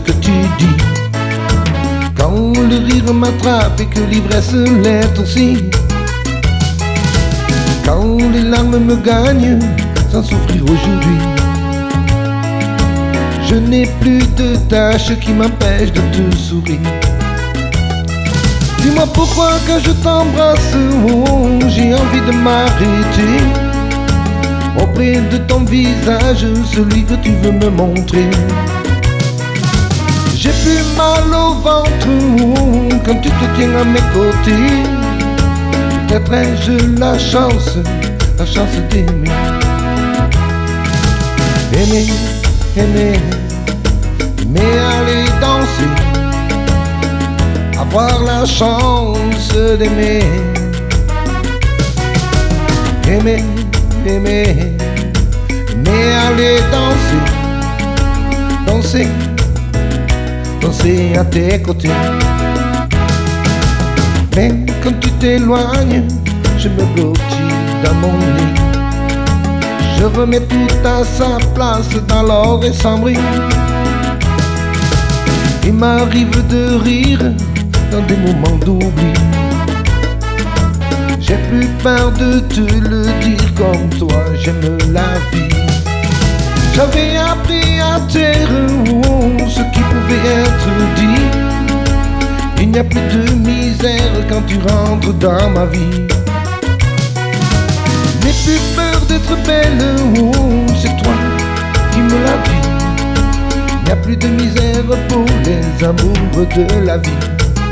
que tu dis. Quand le rire m'attrape et que l'ivresse l'est aussi. Quand les larmes me gagnent sans souffrir aujourd'hui. Je n'ai plus de tâches qui m'empêchent de te sourire. Dis-moi pourquoi quand je t'embrasse, oh, j'ai envie de m'arrêter auprès de ton visage, celui que tu veux me montrer. J'ai plus mal au ventre, oh, quand tu te tiens à mes côtés. Peut-être ai-je la chance d'aimer. Aimer, aimer, aimer aller danser, avoir la chance d'aimer. Aimer, aimer, aimer aller danser, danser, danser à tes côtés. Mais quand tu t'éloignes, je me blottis dans mon lit. Je remets tout à sa place dans l'or et sans bris. Il m'arrive de rire dans des moments d'oubli. J'ai plus peur de te le dire comme toi, j'aime la vie. J'avais appris à taire ce qui pouvait être dit. Il n'y a plus de misère quand tu rentres dans ma vie. N'aie plus peur d'être belle, oh, c'est toi qui me l'as dit. Il n'y a plus de misère pour les amours de la vie.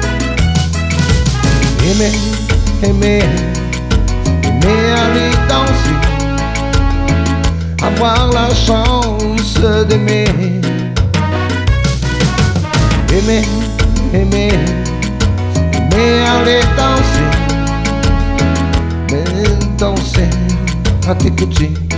Aimer, aimer, aimer aller danser, avoir la chance d'aimer. Aimer, aimer, aimer aller danser, mais danser à tes côtés.